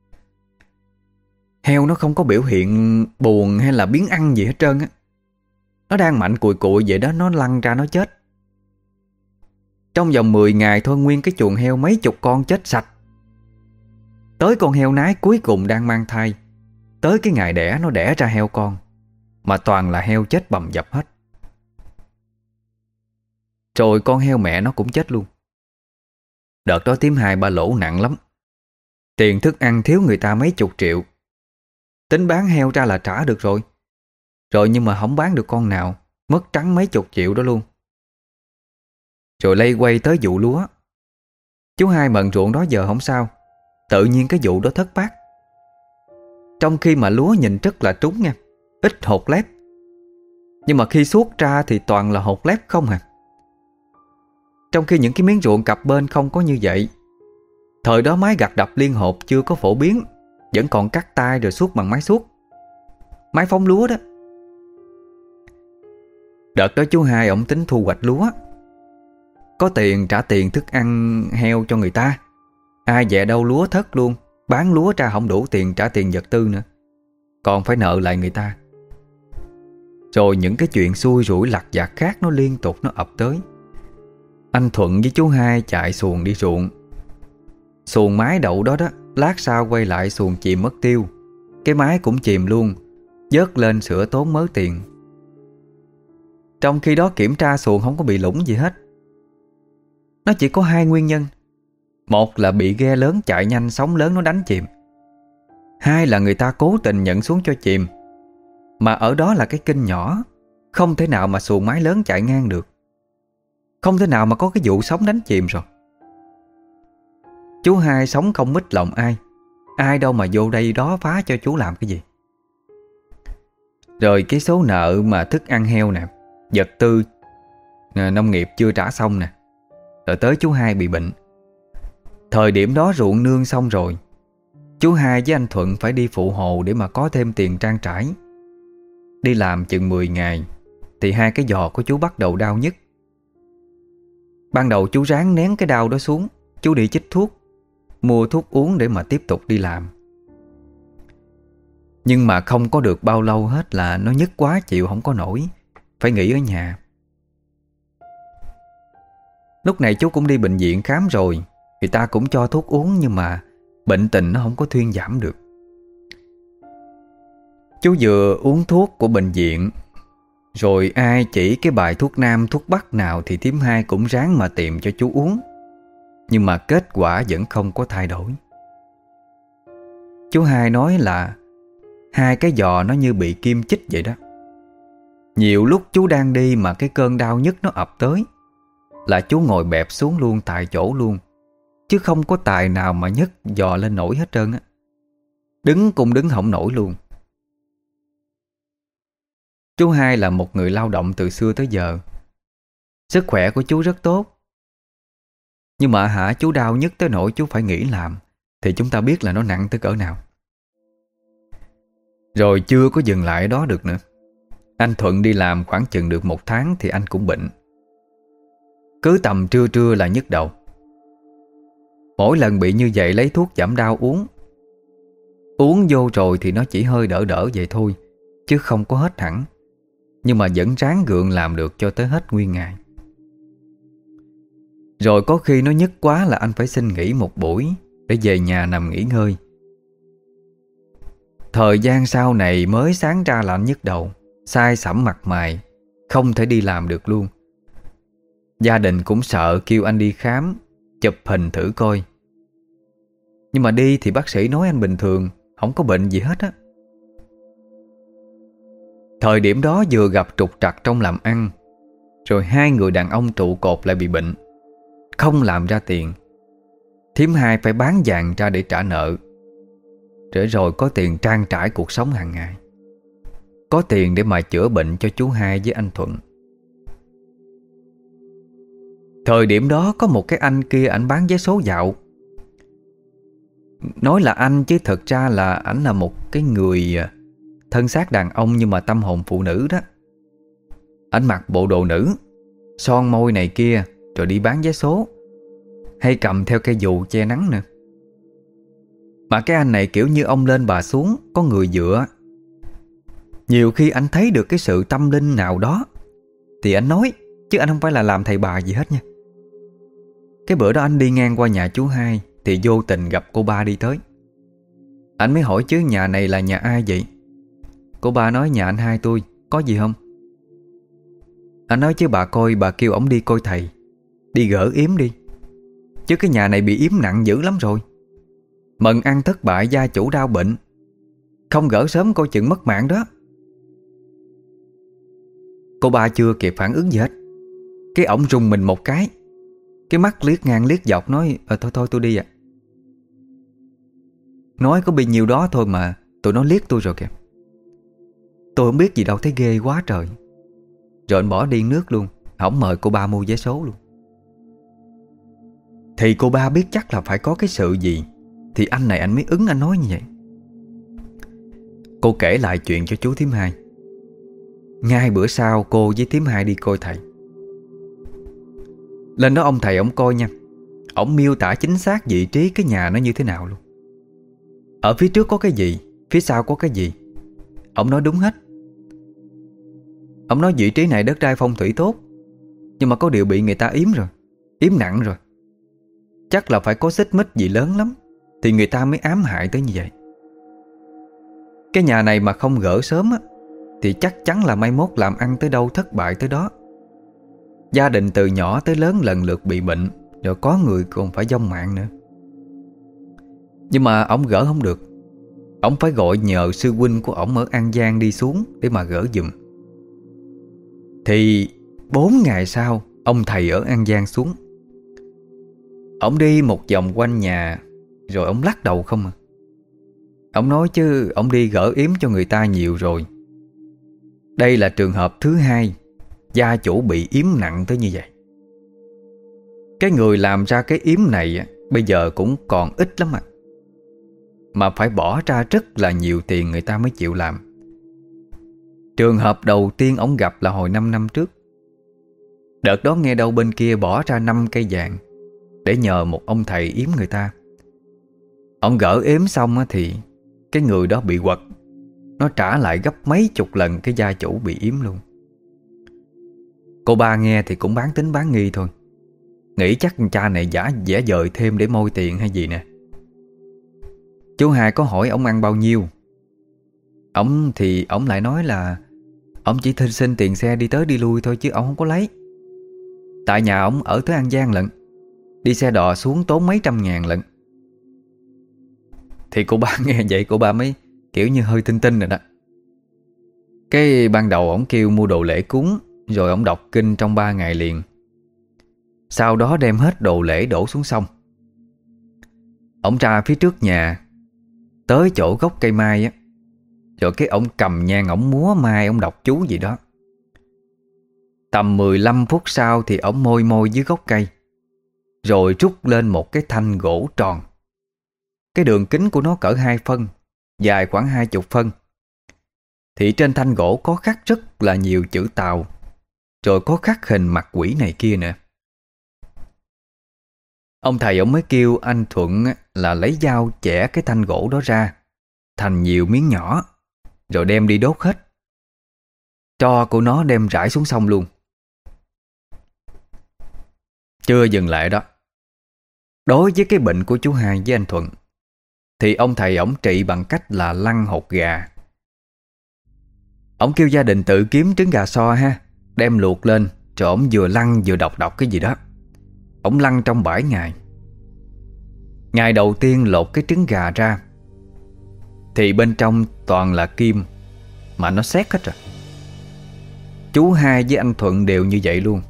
Speaker 1: Heo nó không có biểu hiện buồn hay là biến ăn gì hết trơn á. Nó đang mạnh cùi cụi vậy đó, nó lăn ra nó chết. Trong vòng 10 ngày thôi, nguyên cái chuồng heo mấy chục con chết sạch. Tới con heo nái cuối cùng đang mang thai, tới cái ngày đẻ nó đẻ ra heo con, mà toàn là heo chết bầm dập hết. Rồi con heo mẹ nó cũng chết luôn. Đợt đó thím hai ba lỗ nặng lắm. Tiền thức ăn thiếu người ta mấy chục triệu. Tính bán heo ra là trả được rồi. Rồi nhưng mà không bán được con nào, mất trắng mấy chục triệu đó luôn. Rồi lây quay tới vụ lúa. Chú hai mận ruộng đó giờ không sao, tự nhiên cái vụ đó thất bát. Trong khi mà lúa nhìn rất là trúng nha, ít hột lép, nhưng mà khi xuốt ra thì toàn là hột lép không à. Trong khi những cái miếng ruộng cặp bên không có như vậy. Thời đó máy gặt đập liên hộp chưa có phổ biến, vẫn còn cắt tay rồi xuốt bằng máy xuốt, máy phóng lúa đó. Đợt đó chú hai ổng tính thu hoạch lúa, có tiền trả tiền thức ăn heo cho người ta. Ai dè đâu lúa thất luôn, bán lúa ra không đủ tiền trả tiền vật tư nữa, còn phải nợ lại người ta. Rồi những cái chuyện xui rủi lặt vặt khác nó liên tục nó ập tới. Anh Thuận với chú hai chạy xuồng đi ruộng. Xuồng máy đậu đó đó, lát sau quay lại xuồng chìm mất tiêu, cái máy cũng chìm luôn, vớt lên sửa tốn mớ tiền. Trong khi đó kiểm tra xuồng không có bị lũng gì hết. Nó chỉ có 2 nguyên nhân. Một là bị ghe lớn chạy nhanh, sóng lớn nó đánh chìm. 2 là người ta cố tình nhận xuống cho chìm. Mà ở đó là cái kênh nhỏ, không thể nào mà xuồng máy lớn chạy ngang được. Không thể nào mà có cái vụ sóng đánh chìm rồi. Chú hai sống không mít lòng ai. Ai đâu mà vô đây đó phá cho chú làm cái gì. Rồi cái số nợ mà thức ăn heo nè, vật tư nông nghiệp chưa trả xong nè. Rồi tới chú hai bị bệnh. Thời điểm đó ruộng nương xong rồi, chú hai với anh Thuận phải đi phụ hồ để mà có thêm tiền trang trải. Đi làm chừng 10 ngày thì 2 cái giò của chú bắt đầu đau nhức. Ban đầu chú ráng nén cái đau đó xuống, chú đi chích thuốc, mua thuốc uống để mà tiếp tục đi làm. Nhưng mà không có được bao lâu hết là nó nhức quá chịu không có nổi, phải nghỉ ở nhà. Lúc này chú cũng đi bệnh viện khám rồi, người ta cũng cho thuốc uống, nhưng mà bệnh tình nó không có thuyên giảm được. Chú vừa uống thuốc của bệnh viện, rồi ai chỉ cái bài thuốc nam thuốc bắc nào thì thím hai cũng ráng mà tìm cho chú uống. Nhưng mà kết quả vẫn không có thay đổi. Chú hai nói là 2 cái giò nó như bị kim chích vậy đó. Nhiều lúc chú đang đi mà cái cơn đau nhức nó ập tới là chú ngồi bẹp xuống luôn tại chỗ luôn, chứ không có tài nào mà nhấc giò lên nổi hết trơn á. Đứng cũng đứng không nổi luôn. Chú hai là một người lao động từ xưa tới giờ. Sức khỏe của chú rất tốt. Nhưng mà chú đau nhức tới nỗi chú phải nghỉ làm, thì chúng ta biết là nó nặng tới cỡ nào. Rồi chưa có dừng lại đó được nữa. Anh Thuận đi làm khoảng chừng được 1 tháng thì anh cũng bệnh. Cứ tầm trưa trưa là nhức đầu. Mỗi lần bị như vậy lấy thuốc giảm đau uống. Uống vô rồi thì nó chỉ hơi đỡ đỡ vậy thôi, chứ không có hết hẳn. Nhưng mà vẫn ráng gượng làm được cho tới hết nguyên ngày. Rồi có khi nó nhức quá là anh phải xin nghỉ 1 buổi để về nhà nằm nghỉ ngơi. Thời gian sau này mới sáng ra là anh nhức đầu, xai xẩm mặt mày, không thể đi làm được luôn. Gia đình cũng sợ kêu anh đi khám, chụp hình thử coi. Nhưng mà đi thì bác sĩ nói anh bình thường, không có bệnh gì hết á. Thời điểm đó vừa gặp trục trặc trong làm ăn, rồi 2 người đàn ông trụ cột lại bị bệnh, không làm ra tiền. Thím hai phải bán vàng ra để trả nợ, để rồi có tiền trang trải cuộc sống hàng ngày, có tiền để mà chữa bệnh cho chú hai với anh Thuận. Thời điểm đó có một cái anh kia, ảnh bán vé số dạo. Nói là anh chứ thật ra là ảnh là một cái người thân xác đàn ông nhưng mà tâm hồn phụ nữ đó. Ảnh mặc bộ đồ nữ, son môi này kia, rồi đi bán vé số, hay cầm theo cây dù che nắng nữa. Mà cái anh này kiểu như ông lên bà xuống, có người dựa. Nhiều khi anh thấy được cái sự tâm linh nào đó thì anh nói, chứ anh không phải là làm thầy bà gì hết nha. Cái bữa đó anh đi ngang qua nhà chú Hai thì vô tình gặp cô ba đi tới. Anh mới hỏi chứ nhà này là nhà ai vậy? Cô ba nói nhà anh Hai tôi, có gì không? Anh nói chứ bà coi, bà kêu ổng đi coi thầy, đi gỡ yếm đi, chứ cái nhà này bị yếm nặng dữ lắm rồi. Mần ăn thất bại, gia chủ đau bệnh, không gỡ sớm coi chừng mất mạng đó. Cô ba chưa kịp phản ứng gì hết, cái ổng rùng mình một cái mắt liếc ngang liếc dọc nói thôi thôi tôi đi à. Nói có bấy nhiêu đó thôi mà tụi nó liếc tôi rồi kìa. Tôi không biết gì đâu, thấy ghê quá trời. Rồi anh bỏ điên nước luôn, không mời cô ba mua vé số luôn. Thì cô ba biết chắc là phải có cái sự gì thì anh này anh mới ứng, anh nói như vậy. Cô kể lại chuyện cho chú thím Hai. Ngay bữa sau cô với thím Hai đi coi thầy. Lên đó ông thầy ổng coi nha, ổng miêu tả chính xác vị trí cái nhà nó như thế nào luôn. Ở phía trước có cái gì, phía sau có cái gì, ổng nói đúng hết. Ông nói vị trí này đất đai phong thủy tốt, nhưng mà có điều bị người ta yếm rồi, yếm nặng rồi. Chắc là phải có xích mích gì lớn lắm thì người ta mới ám hại tới như vậy. Cái nhà này mà không gỡ sớm á thì chắc chắn là mai mốt làm ăn tới đâu thất bại tới đó. Gia đình từ nhỏ tới lớn lần lượt bị bệnh, rồi có người còn phải vong mạng nữa. Nhưng mà ông gỡ không được. Ông phải gọi nhờ sư huynh của ổng ở An Giang đi xuống để mà gỡ giùm. Thì 4 ngày sau ông thầy ở An Giang xuống. Ông đi một vòng quanh nhà rồi ông lắc đầu không à. Ông nói chứ ông đi gỡ yếm cho người ta nhiều rồi. Đây là trường hợp thứ hai gia chủ bị yếm nặng tới như vậy. Cái người làm ra cái yếm này bây giờ cũng còn ít lắm mà phải bỏ ra rất là nhiều tiền người ta mới chịu làm. Trường hợp đầu tiên ông gặp là hồi 5 năm trước. Đợt đó nghe đâu bên kia bỏ ra 5 cây vàng để nhờ một ông thầy yếm người ta. Ông gỡ yếm xong thì cái người đó bị quật, nó trả lại gấp mấy chục lần cái gia chủ bị yếm luôn. Cô ba nghe thì cũng bán tính bán nghi thôi, nghĩ chắc cha này giả vẽ vời thêm để môi tiền hay gì nè. Chú Hai có hỏi ông ăn bao nhiêu. Ông lại nói là ông chỉ xin tiền xe đi tới đi lui thôi chứ ông không có lấy. Tại nhà ông ở tới An Giang lận, đi xe đò xuống tốn mấy trăm ngàn lận. Thì cô ba nghe vậy cô ba mới kiểu như hơi tin tin rồi đó. Cái ban đầu ông kêu mua đồ lễ cúng, rồi ông đọc kinh trong 3 ngày liền. Sau đó đem hết đồ lễ đổ xuống sông. Ông ra phía trước nhà, tới chỗ gốc cây mai á, rồi cái ông cầm nhang ổng múa mai, ông đọc chú gì đó. Tầm 15 phút sau thì ổng môi môi dưới gốc cây, rồi rút lên một cái thanh gỗ tròn. Cái đường kính của nó cỡ 2 phân, dài khoảng 20 phân. Thì trên thanh gỗ có khắc rất là nhiều chữ Tàu, rồi có khắc hình mặt quỷ này kia nữa. Ông thầy ông mới kêu anh Thuận là lấy dao chẻ cái thanh gỗ đó ra thành nhiều miếng nhỏ, rồi đem đi đốt hết. Tro của nó đem rải xuống sông luôn. Chưa dừng lại đó. Đối với cái bệnh của chú Hai với anh Thuận thì ông thầy ổng trị bằng cách là lăn hột gà. Ổng kêu gia đình tự kiếm trứng gà so ha, đem luộc lên, rồi ổng vừa lăn vừa đọc cái gì đó. Ổng lăn trong 7 ngày. Ngày đầu tiên lột cái trứng gà ra thì bên trong toàn là kim, mà nó xét hết rồi. Chú Hai với anh Thuận đều như vậy luôn.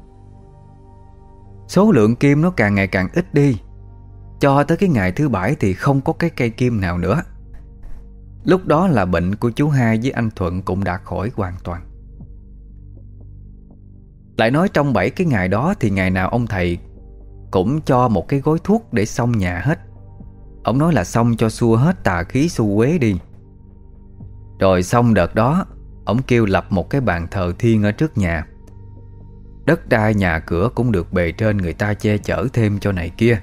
Speaker 1: Số lượng kim nó càng ngày càng ít đi, cho tới cái ngày thứ 7 thì không có cái cây kim nào nữa. Lúc đó là bệnh của chú Hai với anh Thuận cũng đã khỏi hoàn toàn. Lại nói trong 7 cái ngày đó thì ngày nào ông thầy cũng cho một cái gói thuốc để xong nhà hết. Ông nói là xong cho xua hết tà khí xu quế đi. Rồi xong đợt đó, ông kêu lập một cái bàn thờ thiên ở trước nhà. Đất đai nhà cửa cũng được bề trên người ta che chở thêm cho này kia.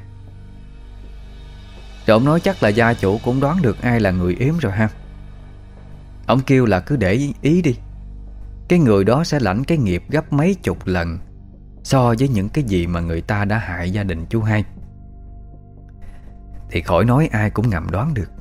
Speaker 1: Rồi ông nói chắc là gia chủ cũng đoán được ai là người yếm rồi ha. Ông kêu là cứ để ý đi, cái người đó sẽ lãnh cái nghiệp gấp mấy chục lần so với những cái gì mà người ta đã hại gia đình chú Hai. Thì khỏi nói ai cũng ngầm đoán được.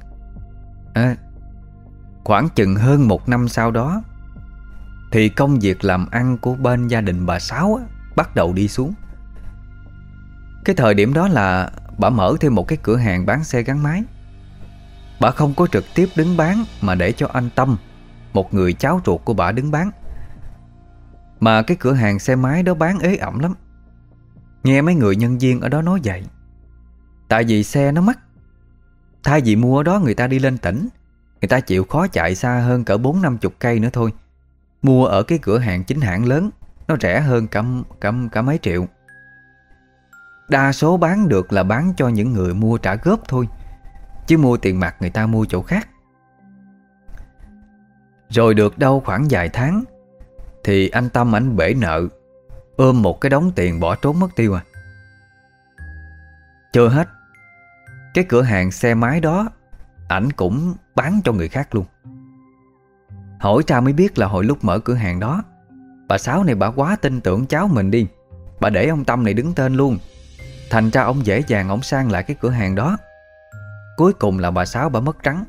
Speaker 1: Khoảng chừng hơn 1 năm sau đó thì công việc làm ăn của bên gia đình bà Sáu bắt đầu đi xuống. Cái thời điểm đó là bà mở thêm một cái cửa hàng bán xe gắn máy. Bà không có trực tiếp đứng bán mà để cho anh Tâm, một người cháu ruột của bà, đứng bán. Mà cái cửa hàng xe máy đó bán ế ẩm lắm. Nghe mấy người nhân viên ở đó nói vậy. Tại vì xe nó mắc. Thay vì mua ở đó người ta đi lên tỉnh, người ta chịu khó chạy xa hơn cỡ 40-50 cây nữa thôi. Mua ở cái cửa hàng chính hãng lớn, nó rẻ hơn cả mấy triệu. Đa số bán được là bán cho những người mua trả góp thôi, chứ mua tiền mặt người ta mua chỗ khác. Rồi được đâu khoảng vài tháng thì anh Tâm ảnh bể nợ, ôm một cái đống tiền bỏ trốn mất tiêu à. Chưa hết, cái cửa hàng xe máy đó ảnh cũng bán cho người khác luôn. Hỏi ra mới biết là hồi lúc mở cửa hàng đó, bà Sáu này bà quá tin tưởng cháu mình đi. Bà để ông Tâm này đứng tên luôn. Thành ra ông dễ dàng ông sang lại cái cửa hàng đó. Cuối cùng là bà Sáu bà mất trắng.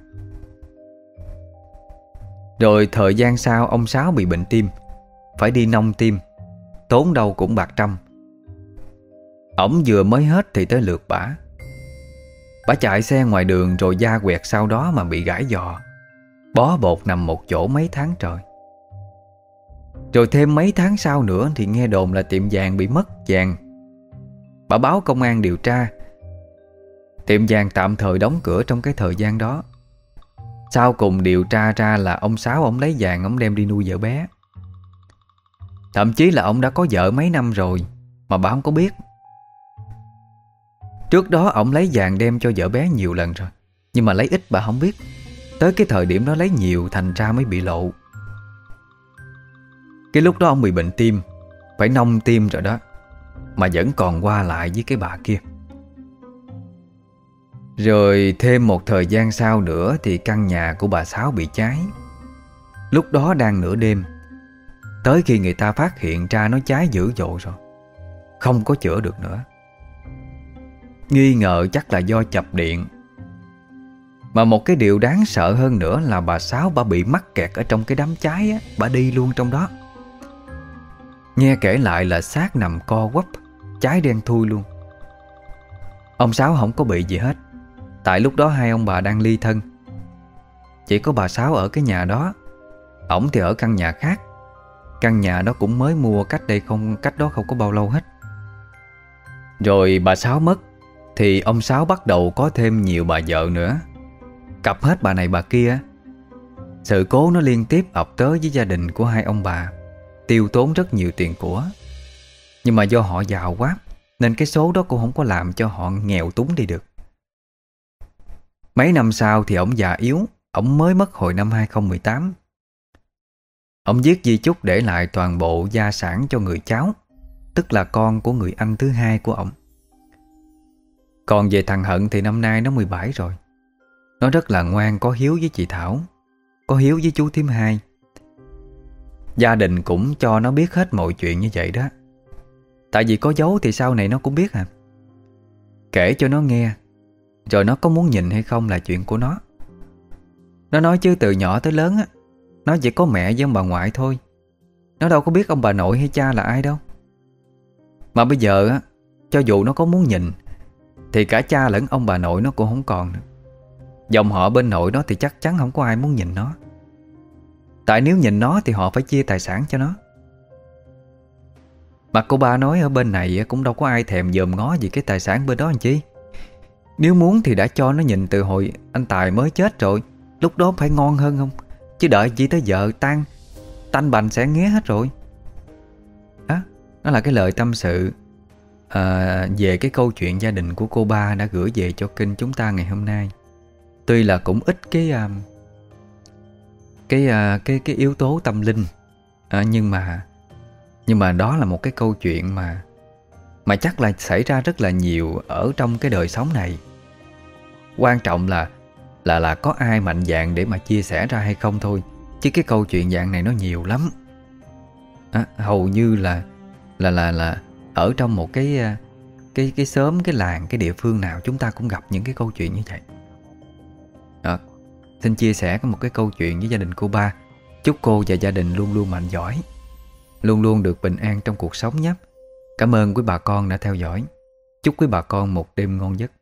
Speaker 1: Rồi thời gian sau ông Sáu bị bệnh tim, phải đi nông tim, tốn đâu cũng bạc trăm. Ổng vừa mới hết thì tới lượt bả. Bả chạy xe ngoài đường rồi da quẹt sau đó mà bị gãi giò, bó bột nằm một chỗ mấy tháng trời. Rồi thêm mấy tháng sau nữa thì nghe đồn là tiệm vàng bị mất vàng. Bả báo công an điều tra. Tiệm vàng tạm thời đóng cửa trong cái thời gian đó. Sau cùng điều tra ra là ông Sáu ông lấy vàng ông đem đi nuôi vợ bé. Thậm chí là ông đã có vợ mấy năm rồi mà bà không có biết. Trước đó ông lấy vàng đem cho vợ bé nhiều lần rồi, nhưng mà lấy ít bà không biết. Tới cái thời điểm đó lấy nhiều thành ra mới bị lộ. Cái lúc đó ông bị bệnh tim, phải nông tim rồi đó, mà vẫn còn qua lại với cái bà kia. Rồi thêm một thời gian sau nữa thì căn nhà của bà Sáu bị cháy. Lúc đó đang nửa đêm, tới khi người ta phát hiện ra nó cháy dữ dội rồi, không có chữa được nữa. Nghi ngờ chắc là do chập điện. Mà một cái điều đáng sợ hơn nữa là bà Sáu bà bị mắc kẹt ở trong cái đám cháy á, bà đi luôn trong đó. Nghe kể lại là xác nằm co quắp, cháy đen thui luôn. Ông Sáu không có bị gì hết, tại lúc đó hai ông bà đang ly thân. Chỉ có bà Sáu ở cái nhà đó, ổng thì ở căn nhà khác. Căn nhà đó cũng mới mua cách đó không có bao lâu hết. Rồi bà Sáu mất thì ông Sáu bắt đầu có thêm nhiều bà vợ nữa, cặp hết bà này bà kia. Sự cố nó liên tiếp ập tới với gia đình của hai ông bà, tiêu tốn rất nhiều tiền của. Nhưng mà do họ giàu quá nên cái số đó cũng không có làm cho họ nghèo túng đi được. Mấy năm sau thì ổng già yếu, ổng mới mất hồi năm 2018. Ổng viết di chúc để lại toàn bộ gia sản cho người cháu, tức là con của người anh thứ hai của ổng. Còn về thằng Hận thì năm nay nó 17 rồi. Nó rất là ngoan, có hiếu với chị Thảo, có hiếu với chú Thím Hai. Gia đình cũng cho nó biết hết mọi chuyện như vậy đó. Tại vì có dấu thì sau này nó cũng biết à. Kể cho nó nghe, rồi nó có muốn nhìn hay không là chuyện của nó. Nó nói chứ từ nhỏ tới lớn á, nó chỉ có mẹ với ông bà ngoại thôi. Nó đâu có biết ông bà nội hay cha là ai đâu. Mà bây giờ á, cho dù nó có muốn nhìn thì cả cha lẫn ông bà nội nó cũng không còn nữa. Dòng họ bên nội nó thì chắc chắn không có ai muốn nhìn nó. Tại nếu nhìn nó thì họ phải chia tài sản cho nó. Mà cô ba nói ở bên này cũng đâu có ai thèm dòm ngó gì cái tài sản bên đó làm chi. Nếu muốn thì đã cho nó nhìn từ hồi anh Tài mới chết rồi. Lúc đó phải ngon hơn không? Chứ đợi chỉ tới vợ tanh bành sẽ nghé hết rồi. Đó, nó là cái lời tâm sự về cái câu chuyện gia đình của cô ba đã gửi về cho kênh chúng ta ngày hôm nay. Tuy là cũng ít cái yếu tố tâm linh, nhưng mà đó là một cái câu chuyện mà chắc là xảy ra rất là nhiều ở trong cái đời sống này. Quan trọng là có ai mạnh dạn để mà chia sẻ ra hay không thôi. Chứ cái câu chuyện dạng này nó nhiều lắm. Hầu như là ở trong một cái xóm, cái làng, cái địa phương nào chúng ta cũng gặp những cái câu chuyện như vậy. Xin chia sẻ có một cái câu chuyện với gia đình cô ba. Chúc cô và gia đình luôn luôn mạnh giỏi, luôn luôn được bình an trong cuộc sống nhé. Cảm ơn quý bà con đã theo dõi. Chúc quý bà con một đêm ngon giấc.